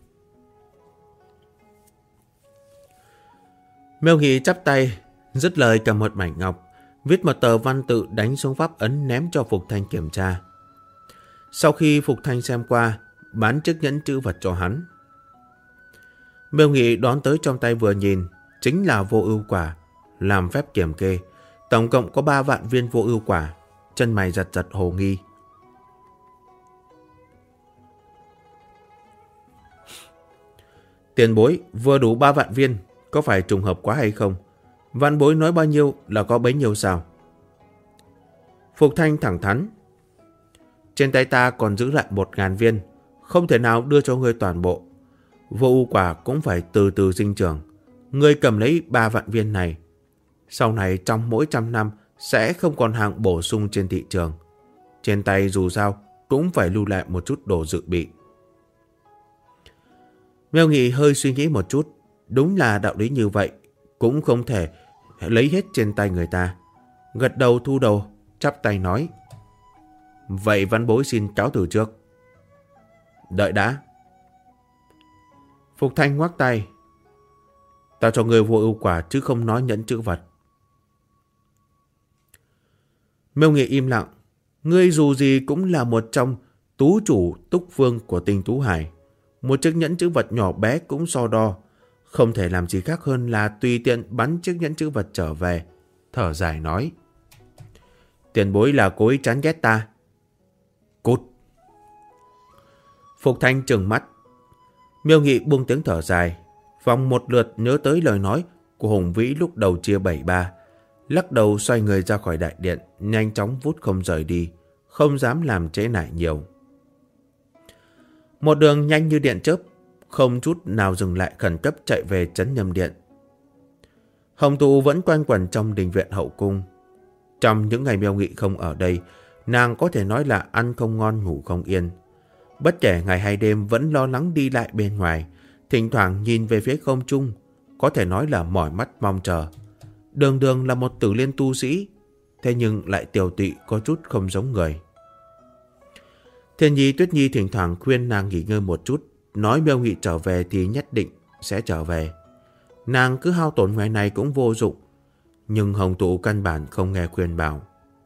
Miêu Nghị chắp tay, dứt lời cầm một mảnh ngọc, viết một tờ văn tự đánh xuống pháp ấn ném cho Phục Thanh kiểm tra. Sau khi Phục Thanh xem qua, bán chiếc nhẫn chữ vật cho hắn. Miêu Nghị đón tới trong tay vừa nhìn, chính là vô ưu quả, làm phép kiểm kê. Tổng cộng có 3 vạn viên vô ưu quả, chân mày giật giật hồ nghi. Tiền bối vừa đủ 3 vạn viên, có phải trùng hợp quá hay không? Vạn bối nói bao nhiêu là có bấy nhiêu sao? Phục Thanh thẳng thắn: trên tay ta còn giữ lại 1000 viên, không thể nào đưa cho ngươi toàn bộ. Vô ưu quả cũng phải từ từ sinh trưởng. Ngươi cầm lấy 3 vạn viên này, sau này trong mỗi 100 năm sẽ không còn hàng bổ sung trên thị trường. Trên tay dù sao cũng phải lưu lại một chút đồ dự bị. Miêu Nghị hơi suy nghĩ một chút, đúng là đạo lý như vậy, cũng không thể lấy hết trên tay người ta. Gật đầu thu đầu, chắp tay nói: vậy văn bối xin cáo từ trước. Đợi đã. Phục Thanh ngoắc tay: ta cho người vô ưu quả chứ không nói nhẫn chữ vật. Miêu Nghị im lặng. Ngươi dù gì cũng là một trong tú chủ túc vương của Tinh Tú Hải. Một chiếc nhẫn chữ vật nhỏ bé cũng so đo, không thể làm gì khác hơn là tùy tiện bắn chiếc nhẫn chữ vật trở về. Thở dài nói: tiền bối là cố ý chán ghét ta. Cút. Phục Thanh trừng mắt. Miêu Nghị buông tiếng thở dài, vòng một lượt nhớ tới lời nói của Hùng Vĩ lúc đầu chia 7-3, lắc đầu xoay người ra khỏi đại điện, nhanh chóng vút không rời đi, không dám làm trễ nải nhiều. Một đường nhanh như điện chớp, không chút nào dừng lại, khẩn cấp chạy về Trấn Nhâm Điện. Hồng Tụ vẫn quanh quẩn trong đình viện hậu cung. Trong những ngày Miêu Nghị không ở đây, nàng có thể nói là ăn không ngon ngủ không yên. Bất kể ngày hay đêm vẫn lo lắng đi lại bên ngoài, thỉnh thoảng nhìn về phía không trung, có thể nói là mỏi mắt mong chờ. Đường đường là một tử liên tu sĩ, thế nhưng lại tiều tụy có chút không giống người. Thiên Nhi Tuyết Nhi thỉnh thoảng khuyên nàng nghỉ ngơi một chút, nói Miêu Nghị trở về thì nhất định sẽ trở về. Nàng cứ hao tổn ngoài này cũng vô dụng, nhưng Hồng Tụ căn bản không nghe khuyên bảo.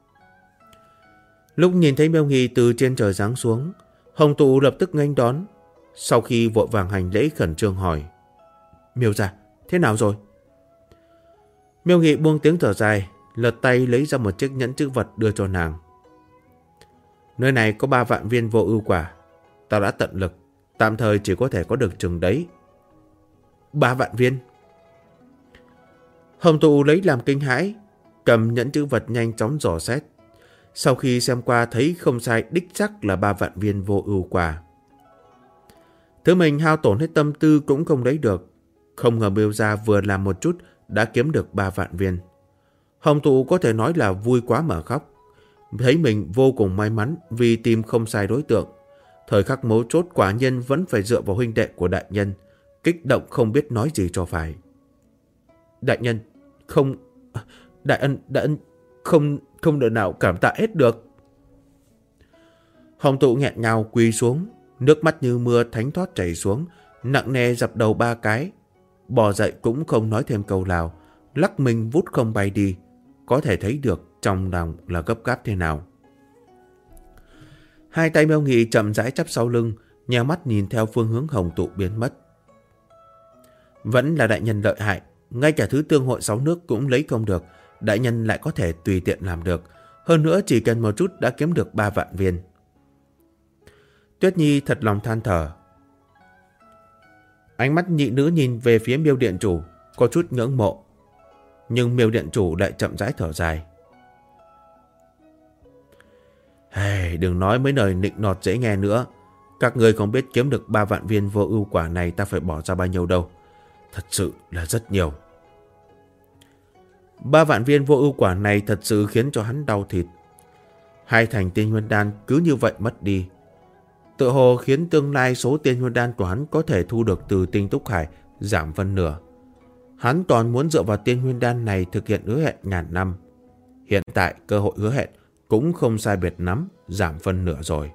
Lúc nhìn thấy Miêu Nghị từ trên trời giáng xuống, Hồng Tụ lập tức nghênh đón. Sau khi vội vàng hành lễ khẩn trương hỏi: Miêu gia, thế nào rồi? Miêu Nghị buông tiếng thở dài, lật tay lấy ra một chiếc nhẫn chữ vật đưa cho nàng. Nơi này có 3 vạn viên vô ưu quả, ta đã tận lực, tạm thời chỉ có thể có được chừng đấy. 3 vạn viên? Hồng Tụ lấy làm kinh hãi, cầm nhẫn chữ vật nhanh chóng dò xét. Sau khi xem qua thấy không sai, đích xác là 3 vạn viên vô ưu quả. Thứ mình hao tổn hết tâm tư cũng không lấy được. Không ngờ Miêu gia vừa làm một chút đã kiếm được 3 vạn viên. Hồng Tụ có thể nói là vui quá mà khóc. Thấy mình vô cùng may mắn vì tìm không sai đối tượng. Thời khắc mấu chốt quả nhân vẫn phải dựa vào huynh đệ của đại nhân. Kích động không biết nói gì cho phải. Đại nhân, không... Đại ân không đời nào cảm tạ hết được. Hồng Tụ nghẹn ngào quỳ xuống, nước mắt như mưa thánh thót chảy xuống, nặng nề dập đầu 3 cái. Bò dậy cũng không nói thêm câu nào, lắc mình vút không bay đi. Có thể thấy được trong lòng là gấp gáp thế nào. Hai tay Miêu Nghị chậm rãi chắp sau lưng, nheo mắt nhìn theo phương hướng Hồng Tụ biến mất. Vẫn là đại nhân lợi hại, ngay cả thứ tương hội 6 nước cũng lấy không được, đại nhân lại có thể tùy tiện làm được. Hơn nữa chỉ cần một chút đã kiếm được 3 vạn viên. Tuyết Nhi thật lòng than thở. Ánh mắt nhị nữ nhìn về phía Miêu điện chủ, có chút ngưỡng mộ. Nhưng Miêu điện chủ lại chậm rãi thở dài. Hey, đừng nói mấy lời nịnh nọt dễ nghe nữa. Các người không biết kiếm được 3 vạn viên vô ưu quả này ta phải bỏ ra bao nhiêu đâu. Thật sự là rất nhiều. 3 vạn viên vô ưu quả này thật sự khiến cho hắn đau thịt. 2 thành tiên nguyên đan cứ như vậy mất đi. Tự hồ khiến tương lai số tiên nguyên đan của hắn có thể thu được từ Tinh Túc Hải giảm phân nửa. Hắn còn muốn dựa vào tiên nguyên đan này thực hiện hứa hẹn ngàn năm. Hiện tại cơ hội hứa hẹn cũng không sai biệt lắm, giảm phân nửa rồi.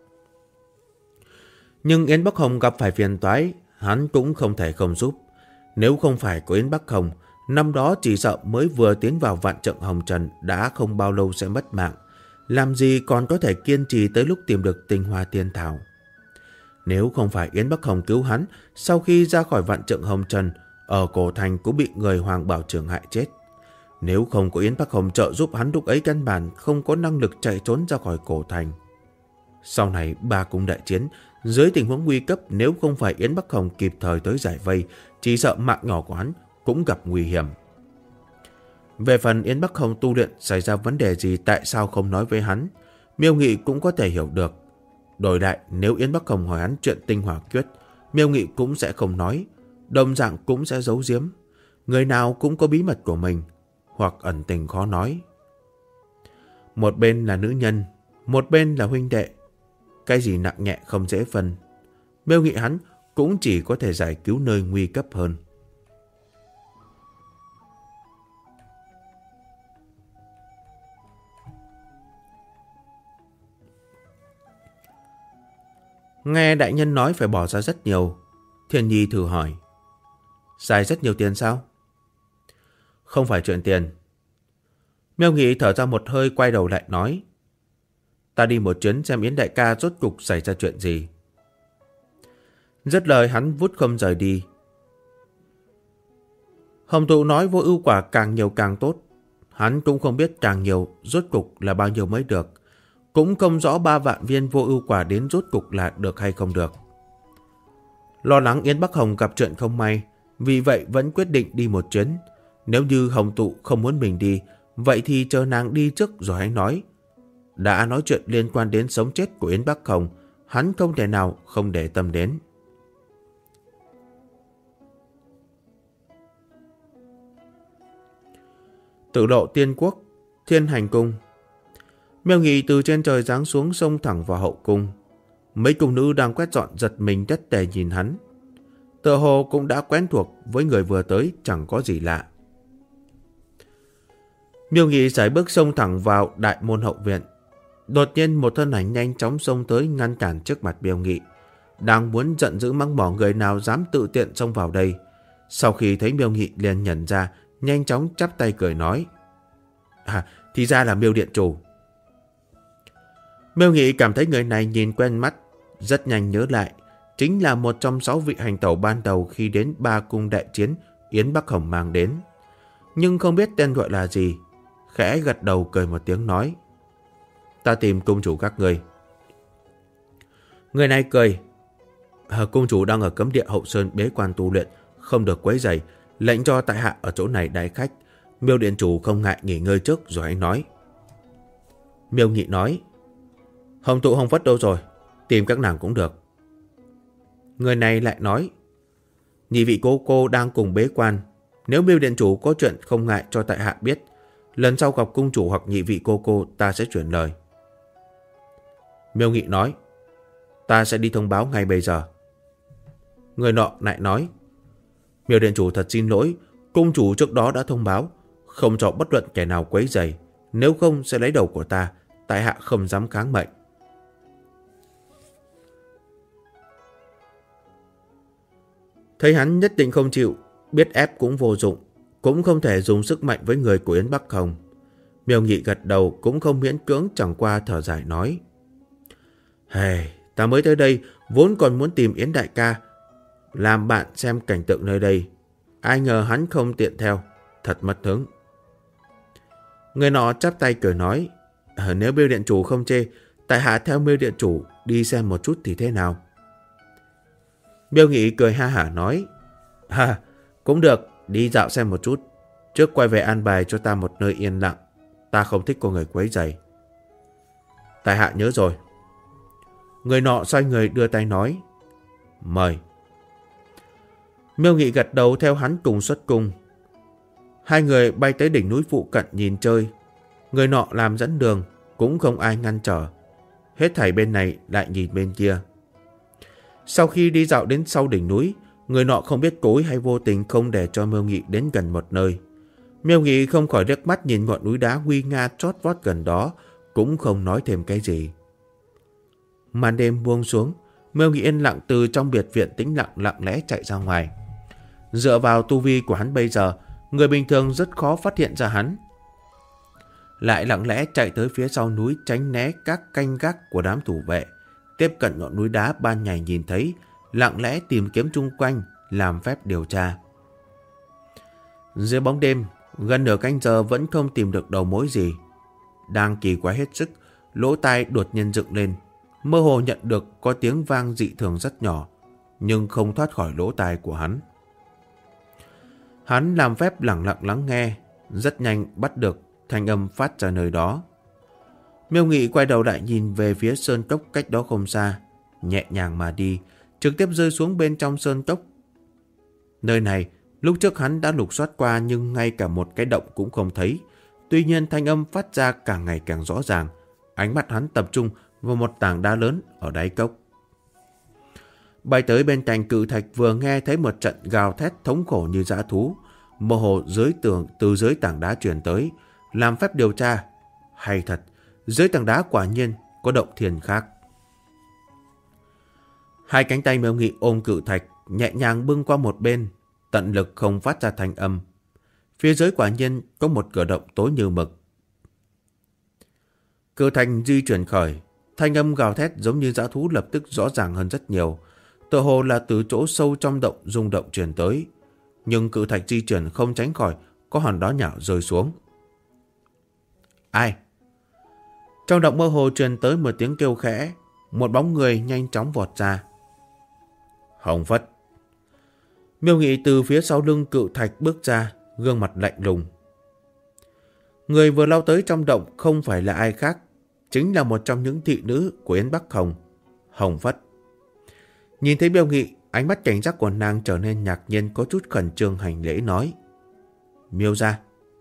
Nhưng Yến Bắc Hồng gặp phải phiền toái, hắn cũng không thể không giúp. Nếu không phải có Yến Bắc Hồng, năm đó chỉ sợ mới vừa tiến vào vạn trận hồng trần đã không bao lâu sẽ mất mạng. Làm gì còn có thể kiên trì tới lúc tìm được tinh hoa tiên thảo. Nếu không phải Yến Bắc Hồng cứu hắn, sau khi ra khỏi vạn trận hồng trần, ở cổ thành cũng bị người Hoàng Bảo Trưởng hại chết. Nếu không có Yến Bắc Hồng trợ giúp hắn, lúc ấy căn bản không có năng lực chạy trốn ra khỏi cổ thành. Sau này 3 cung đại chiến, dưới tình huống nguy cấp, nếu không phải Yến Bắc Hồng kịp thời tới giải vây, chỉ sợ mạng nhỏ của hắn cũng gặp nguy hiểm. Về phần Yến Bắc Hồng tu luyện xảy ra vấn đề gì, tại sao không nói với hắn, Miêu Nghị cũng có thể hiểu được. Đổi lại, nếu Yến Bắc Hồng hỏi hắn chuyện tinh hỏa quyết, Miêu Nghị cũng sẽ không nói, đồng dạng cũng sẽ giấu giếm. Người nào cũng có bí mật của mình, hoặc ẩn tình khó nói. Một bên là nữ nhân, một bên là huynh đệ. Cái gì nặng nhẹ không dễ phân. Miêu Nghị hắn cũng chỉ có thể giải cứu nơi nguy cấp hơn. Nghe đại nhân nói phải bỏ ra rất nhiều, Thiên Nhi thử hỏi. Xài rất nhiều tiền sao? Không phải chuyện tiền. Miêu Nghị thở ra một hơi, quay đầu lại nói. Ta đi một chuyến xem Yến đại ca rốt cục xảy ra chuyện gì. Dứt lời hắn vút không rời đi. Hồng Tụ nói vô ưu quả càng nhiều càng tốt. Hắn cũng không biết càng nhiều rốt cục là bao nhiêu mới được. Cũng không rõ 3 vạn viên vô ưu quả đến rốt cục là được hay không được. Lo lắng Yến Bắc Hồng gặp chuyện không may, vì vậy vẫn quyết định đi một chuyến. Nếu như Hồng Tụ không muốn mình đi, vậy thì chờ nàng đi trước rồi hãy nói. Đã nói chuyện liên quan đến sống chết của Yến Bắc Hồng, hắn không thể nào không để tâm đến. Tử lộ Tiên Quốc, Thiên Hành Cung. Miêu Nghị từ trên trời giáng xuống xông thẳng vào hậu cung. Mấy cung nữ đang quét dọn giật mình đất tề nhìn hắn. Tựa hồ cũng đã quen thuộc với người vừa tới, chẳng có gì lạ. Miêu Nghị sải bước xông thẳng vào đại môn hậu viện. Đột nhiên một thân ảnh nhanh chóng xông tới ngăn cản trước mặt Miêu Nghị, đang muốn giận dữ mắng mỏ người nào dám tự tiện xông vào đây. Sau khi thấy Miêu Nghị liền nhận ra, nhanh chóng chắp tay cười nói: thì ra là Miêu điện chủ. Miêu Nghị cảm thấy người này nhìn quen mắt, rất nhanh nhớ lại, chính là một trong 6 vị hành tẩu ban đầu khi đến Ba Cung đại chiến Yến Bắc Hồng mang đến. Nhưng không biết tên gọi là gì, khẽ gật đầu cười một tiếng nói: ta tìm cung chủ các người. Người này cười: cung chủ đang ở cấm địa hậu sơn bế quan tu luyện, không được quấy rầy, lệnh cho tại hạ ở chỗ này đãi khách. Miêu điện chủ không ngại nghỉ ngơi trước rồi hãy nói. Miêu Nghị nói: Hồng Tụ Hồng Phất đâu rồi? Tìm các nàng cũng được. Người này lại nói: nhị vị cô đang cùng bế quan, nếu Miêu điện chủ có chuyện không ngại cho tại hạ biết, lần sau gặp cung chủ hoặc nhị vị cô ta sẽ chuyển lời. Miêu Nghị nói: ta sẽ đi thông báo ngay bây giờ. Người nọ lại nói: Miêu điện chủ thật xin lỗi, cung chủ trước đó đã thông báo, không cho bất luận kẻ nào quấy rầy, nếu không sẽ lấy đầu của ta, tại hạ không dám kháng mệnh. Thấy hắn nhất định không chịu, biết ép cũng vô dụng, cũng không thể dùng sức mạnh với người của Yến Bắc Hồng. Miêu Nghị gật đầu cũng không miễn cưỡng, chẳng qua thở dài nói: ta mới tới đây vốn còn muốn tìm Yến đại ca làm bạn xem cảnh tượng nơi đây, ai ngờ hắn không tiện theo, thật mất hứng. Người nọ chắp tay cười nói: nếu Miêu điện chủ không chê, tại hạ theo Miêu điện chủ đi xem một chút thì thế nào? Miêu Nghị cười ha hả nói: cũng được, đi dạo xem một chút, trước quay về an bài cho ta một nơi yên lặng, ta không thích có người quấy rầy. Tại hạ nhớ rồi. Người nọ xoay người đưa tay nói: mời. Miêu Nghị gật đầu theo hắn cùng xuất cung. Hai người bay tới đỉnh núi phụ cận nhìn chơi. Người nọ làm dẫn đường, cũng không ai ngăn trở. Hết thảy bên này lại nhìn bên kia. Sau khi đi dạo đến sau đỉnh núi, người nọ không biết cố ý hay vô tình không để cho Miêu Nghị đến gần một nơi. Miêu Nghị không khỏi liếc mắt nhìn ngọn núi đá nguy nga chót vót gần đó, cũng không nói thêm cái gì. Màn đêm buông xuống, Miêu Nghị yên lặng từ trong biệt viện tĩnh lặng lặng lẽ chạy ra ngoài. Dựa vào tu vi của hắn bây giờ, người bình thường rất khó phát hiện ra hắn. Lại lặng lẽ chạy tới phía sau núi tránh né các canh gác của đám thủ vệ, tiếp cận ngọn núi đá ban ngày nhìn thấy, lặng lẽ tìm kiếm chung quanh, làm phép điều tra. Dưới bóng đêm, gần nửa canh giờ vẫn không tìm được đầu mối gì. Đang kỳ quái hết sức, lỗ tai đột nhiên dựng lên, mơ hồ nhận được có tiếng vang dị thường rất nhỏ, nhưng không thoát khỏi lỗ tai của hắn. Hắn làm phép lặng lặng lắng nghe, rất nhanh bắt được thanh âm phát ra nơi đó. Miêu Nghị quay đầu lại nhìn về phía sơn cốc cách đó không xa, nhẹ nhàng mà đi, trực tiếp rơi xuống bên trong sơn cốc. Nơi này, lúc trước hắn đã lục soát qua nhưng ngay cả một cái động cũng không thấy. Tuy nhiên thanh âm phát ra càng ngày càng rõ ràng. Ánh mắt hắn tập trung vào một tảng đá lớn ở đáy cốc. Bay tới bên cạnh cự thạch vừa nghe thấy một trận gào thét thống khổ như dã thú, mơ hồ từ dưới tảng đá truyền tới, làm phép điều tra. Hay thật, dưới tảng đá quả nhiên có động thiên khác. Hai cánh tay Miêu Nghị ôm cự thạch, nhẹ nhàng bưng qua một bên, tận lực không phát ra thanh âm. Phía dưới quả nhiên có một cửa động tối như mực. Cự thạch di chuyển khởi, thanh âm gào thét giống như dã thú lập tức rõ ràng hơn rất nhiều. Tựa hồ là từ chỗ sâu trong động rung động truyền tới, nhưng cự thạch di chuyển không tránh khỏi có hòn đá nhỏ rơi xuống. Ai? Trong động mơ hồ truyền tới một tiếng kêu khẽ, một bóng người nhanh chóng vọt ra. Hồng Phất, Miêu Nghị từ phía sau lưng cự thạch bước ra, gương mặt lạnh lùng. Người vừa lao tới trong động không phải là ai khác, chính là một trong những thị nữ của Yến Bắc Hồng, Hồng Phất. Nhìn thấy Miêu Nghị, ánh mắt cảnh giác của nàng trở nên ngạc nhiên, có chút khẩn trương hành lễ nói: Miêu gia.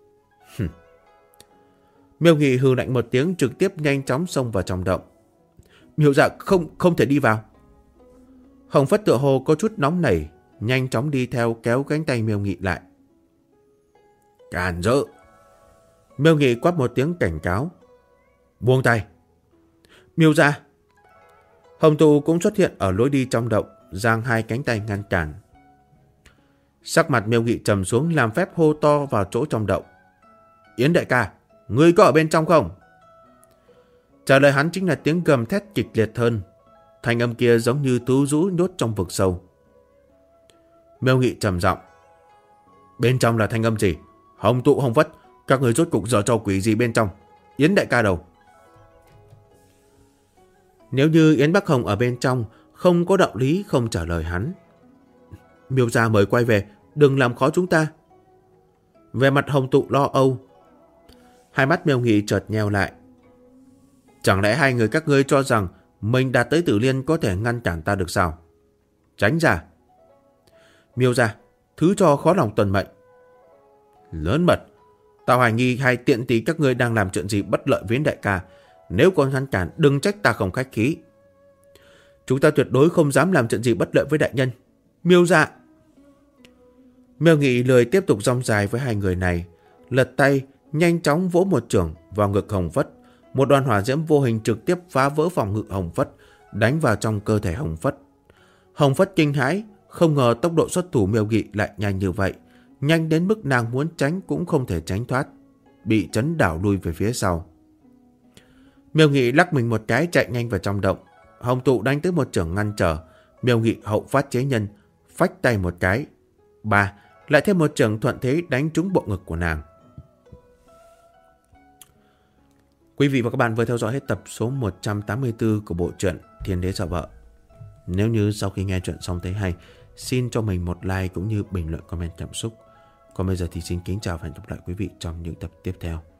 Miêu Nghị hừ lạnh một tiếng, trực tiếp nhanh chóng xông vào trong động. Miêu gia không thể đi vào. Hồng Phất tựa hồ có chút nóng nảy, nhanh chóng đi theo kéo cánh tay Miêu Nghị lại. Càn rỡ! Miêu Nghị quát một tiếng cảnh cáo. Buông tay! Miêu gia! Hồng Tụ cũng xuất hiện ở lối đi trong động, giang hai cánh tay ngăn cản. Sắc mặt Miêu Nghị trầm xuống, làm phép hô to vào chỗ trong động. Yến đại ca, ngươi có ở bên trong không? Trả lời hắn chính là tiếng gầm thét kịch liệt hơn. Thanh âm kia giống như thú dữ nhốt trong vực sâu. Miêu Nghị trầm giọng. Bên trong là thanh âm gì? Hồng Tụ, Hồng Phất, các người rốt cục giở trò quỷ gì bên trong? Yến đại ca đâu? Nếu như Yến Bắc Hồng ở bên trong, không có đạo lý không trả lời hắn. Miêu gia mời quay về, đừng làm khó chúng ta. Về mặt Hồng Tụ lo âu. Hai mắt Miêu Nghị chợt nheo lại. Chẳng lẽ hai người các ngươi cho rằng mình đạt tới Tử Liên có thể ngăn cản ta được sao? Tránh ra. Miêu gia, thứ cho khó lòng tuân mệnh. Lớn mật. Tao hoài nghi hai tiện tỷ các ngươi đang làm chuyện gì bất lợi với đại ca. Nếu còn ngăn cản, đừng trách ta không khách khí. Chúng ta tuyệt đối không dám làm chuyện gì bất lợi với đại nhân. Miêu gia. Miêu Nghị lười tiếp tục rong dài với hai người này, lật tay nhanh chóng vỗ một chưởng vào ngực Hồng Phất. Một đoàn hỏa diễm vô hình trực tiếp phá vỡ phòng ngự Hồng Phất, đánh vào trong cơ thể Hồng Phất. Hồng Phất kinh hãi, không ngờ tốc độ xuất thủ Miêu Nghị lại nhanh như vậy, nhanh đến mức nàng muốn tránh cũng không thể tránh thoát, bị chấn đảo lui về phía sau. Miêu Nghị lắc mình một cái chạy nhanh vào trong động. Hồng Tụ đánh tới một chưởng ngăn trở. Miêu Nghị hậu phát chế nhân, phách tay một cái. Lại thêm một chưởng thuận thế đánh trúng bộ ngực của nàng. Quý vị và các bạn vừa theo dõi hết tập số 184 của bộ truyện Thiên Đế Sợ Vợ. Nếu như sau khi nghe chuyện xong thấy hay, xin cho mình một like cũng như bình luận comment cảm xúc. Còn bây giờ thì xin kính chào và hẹn gặp lại quý vị trong những tập tiếp theo.